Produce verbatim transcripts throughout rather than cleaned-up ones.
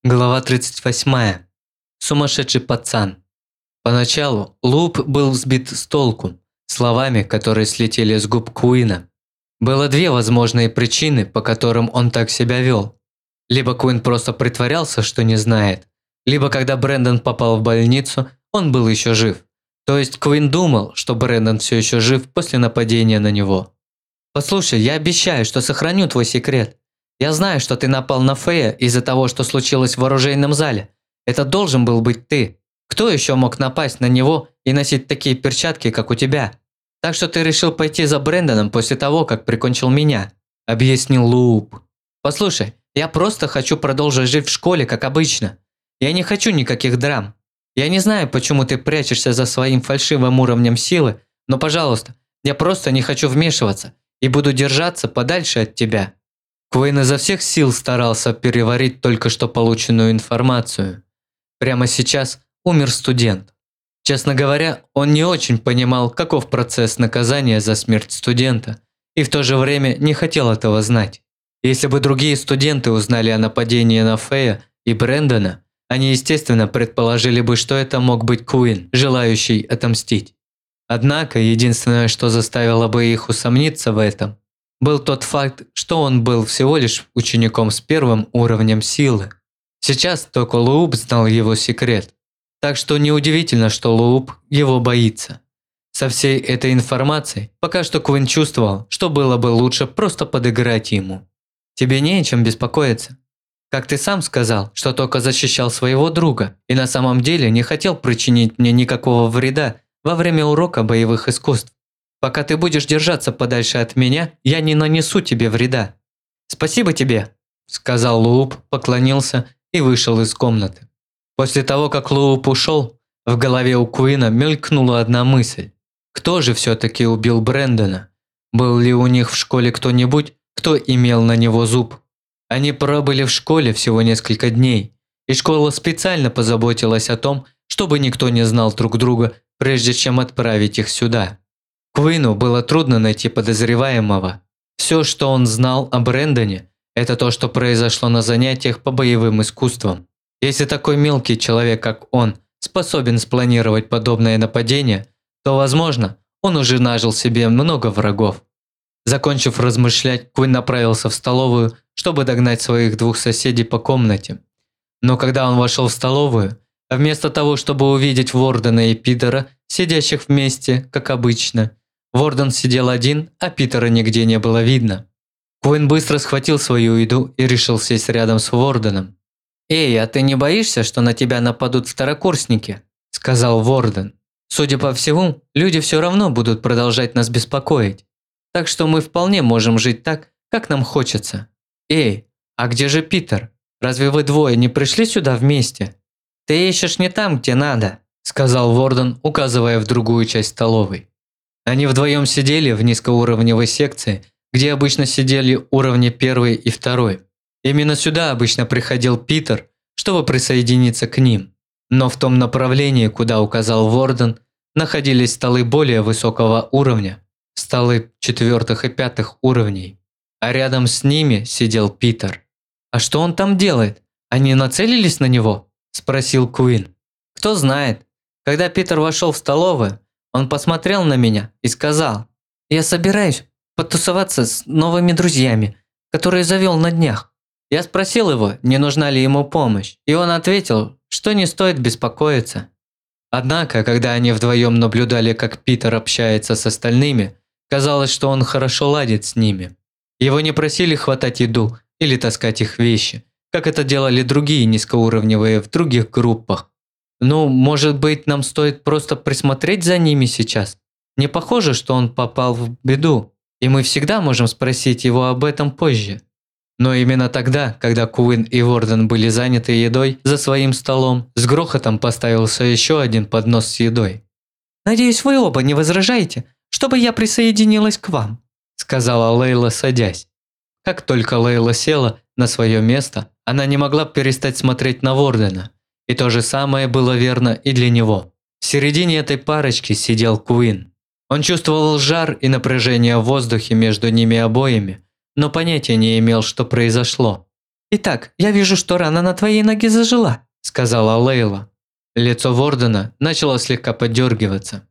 Глава тридцать восьмая. Сумасшедший пацан. Поначалу Луп был сбит с толку словами, которые слетели с губ Куина. Было две возможные причины, по которым он так себя вел. Либо Куин просто притворялся, что не знает, либо когда Брэндон попал в больницу, он был еще жив. То есть Куин думал, что Брэндон все еще жив после нападения на него. «Послушай, я обещаю, что сохраню твой секрет. Я знаю, что ты напал на Фея из-за того, что случилось в оружейном зале. Это должен был быть ты. Кто еще мог напасть на него и носить такие перчатки, как у тебя? Так что ты решил пойти за Брэндоном после того, как прикончил меня», – объяснил Луп. «Послушай, я просто хочу продолжить жить в школе, как обычно. Я не хочу никаких драм. Я не знаю, почему ты прячешься за своим фальшивым уровнем силы, но, пожалуйста, я просто не хочу вмешиваться и буду держаться подальше от тебя». Куин изо всех сил старался переварить только что полученную информацию. Прямо сейчас умер студент. Честно говоря, он не очень понимал, каков процесс наказания за смерть студента, и в то же время не хотел этого знать. Если бы другие студенты узнали о нападении на Фея и Брэндона, они, естественно, предположили бы, что это мог быть Куин, желающий отомстить. Однако, единственное, что заставило бы их усомниться в этом, был тот факт, что он был всего лишь учеником с первым уровнем силы. Сейчас только Луп знал его секрет, так что неудивительно, что Луп его боится. Со всей этой информацией пока что Куин чувствовал, что было бы лучше просто подыграть ему. «Тебе не о чем беспокоиться. Как ты сам сказал, что только защищал своего друга и на самом деле не хотел причинить мне никакого вреда во время урока боевых искусств. Пока ты будешь держаться подальше от меня, я не нанесу тебе вреда. Спасибо тебе», – сказал Луп, поклонился и вышел из комнаты. После того, как Луп ушел, в голове у Куина мелькнула одна мысль. Кто же все-таки убил Брэндона? Был ли у них в школе кто-нибудь, кто имел на него зуб? Они пробыли в школе всего несколько дней, и школа специально позаботилась о том, чтобы никто не знал друг друга, прежде чем отправить их сюда. Куину было трудно найти подозреваемого. Все, что он знал о Брэндоне, это то, что произошло на занятиях по боевым искусствам. Если такой мелкий человек, как он, способен спланировать подобное нападение, то, возможно, он уже нажил себе много врагов. Закончив размышлять, Куин направился в столовую, чтобы догнать своих двух соседей по комнате. Но когда он вошел в столовую, вместо того, чтобы увидеть Вордена и Питера, сидящих вместе, как обычно, Ворден сидел один, а Питера нигде не было видно. Куин быстро схватил свою еду и решил сесть рядом с Ворденом. «Эй, а ты не боишься, что на тебя нападут второкурсники?» – сказал Ворден. «Судя по всему, люди все равно будут продолжать нас беспокоить. Так что мы вполне можем жить так, как нам хочется. Эй, а где же Питер? Разве вы двое не пришли сюда вместе?» «Ты ищешь не там, где надо», – сказал Ворден, указывая в другую часть столовой. Они вдвоем сидели в низкоуровневой секции, где обычно сидели уровни первый и второй. Именно сюда обычно приходил Питер, чтобы присоединиться к ним. Но в том направлении, куда указал Ворден, находились столы более высокого уровня, столы четвертых и пятых уровней. А рядом с ними сидел Питер. «А что он там делает? Они нацелились на него?» – спросил Куин. «Кто знает. Когда Питер вошел в столовую, он посмотрел на меня и сказал: «Я собираюсь потусоваться с новыми друзьями, которые завел на днях». Я спросил его, не нужна ли ему помощь, и он ответил, что не стоит беспокоиться. Однако, когда они вдвоем наблюдали, как Питер общается с остальными, казалось, что он хорошо ладит с ними. Его не просили хватать еду или таскать их вещи, как это делали другие низкоуровневые в других группах. «Ну, может быть, нам стоит просто присмотреть за ними сейчас? Не похоже, что он попал в беду, и мы всегда можем спросить его об этом позже». Но именно тогда, когда Куин и Ворден были заняты едой за своим столом, с грохотом поставился еще один поднос с едой. «Надеюсь, вы оба не возражаете, чтобы я присоединилась к вам», – сказала Лейла, садясь. Как только Лейла села на свое место, она не могла перестать смотреть на Вордена. И то же самое было верно и для него. В середине этой парочки сидел Куин. Он чувствовал жар и напряжение в воздухе между ними обоими, но понятия не имел, что произошло. «Итак, я вижу, что рана на твоей ноге зажила», – сказала Лейла. Лицо Вордена начало слегка подергиваться.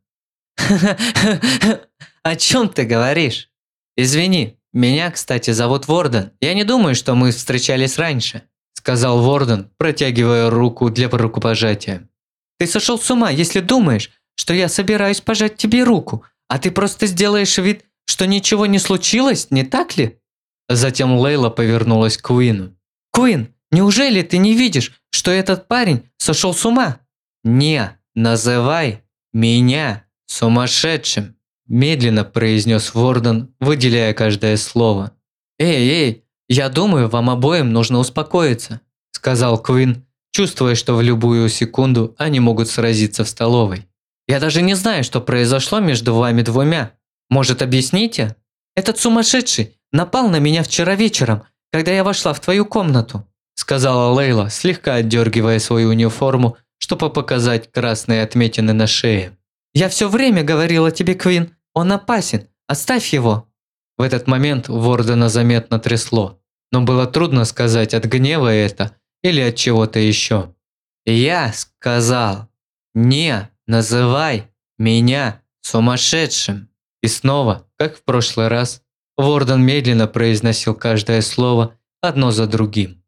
«О чем ты говоришь? Извини, меня, кстати, зовут Ворден. Я не думаю, что мы встречались раньше», – сказал Ворден, протягивая руку для рукопожатия. «Ты сошел с ума, если думаешь, что я собираюсь пожать тебе руку, а ты просто сделаешь вид, что ничего не случилось, не так ли?» Затем Лейла повернулась к Куину. «Куин, неужели ты не видишь, что этот парень сошел с ума?» «Не называй меня сумасшедшим», – медленно произнес Ворден, выделяя каждое слово. «Эй, эй, я думаю, вам обоим нужно успокоиться», – сказал Куин, чувствуя, что в любую секунду они могут сразиться в столовой. «Я даже не знаю, что произошло между вами двумя. Может, объясните? Этот сумасшедший напал на меня вчера вечером, когда я вошла в твою комнату», – сказала Лейла, слегка отдергивая свою униформу, чтобы показать красные отметины на шее. «Я все время говорила тебе, Куин, он опасен, оставь его». В этот момент Вордена заметно трясло, но было трудно сказать, от гнева это или от чего-то еще. «Я сказал, не называй меня сумасшедшим». И снова, как в прошлый раз, Ворден медленно произносил каждое слово одно за другим.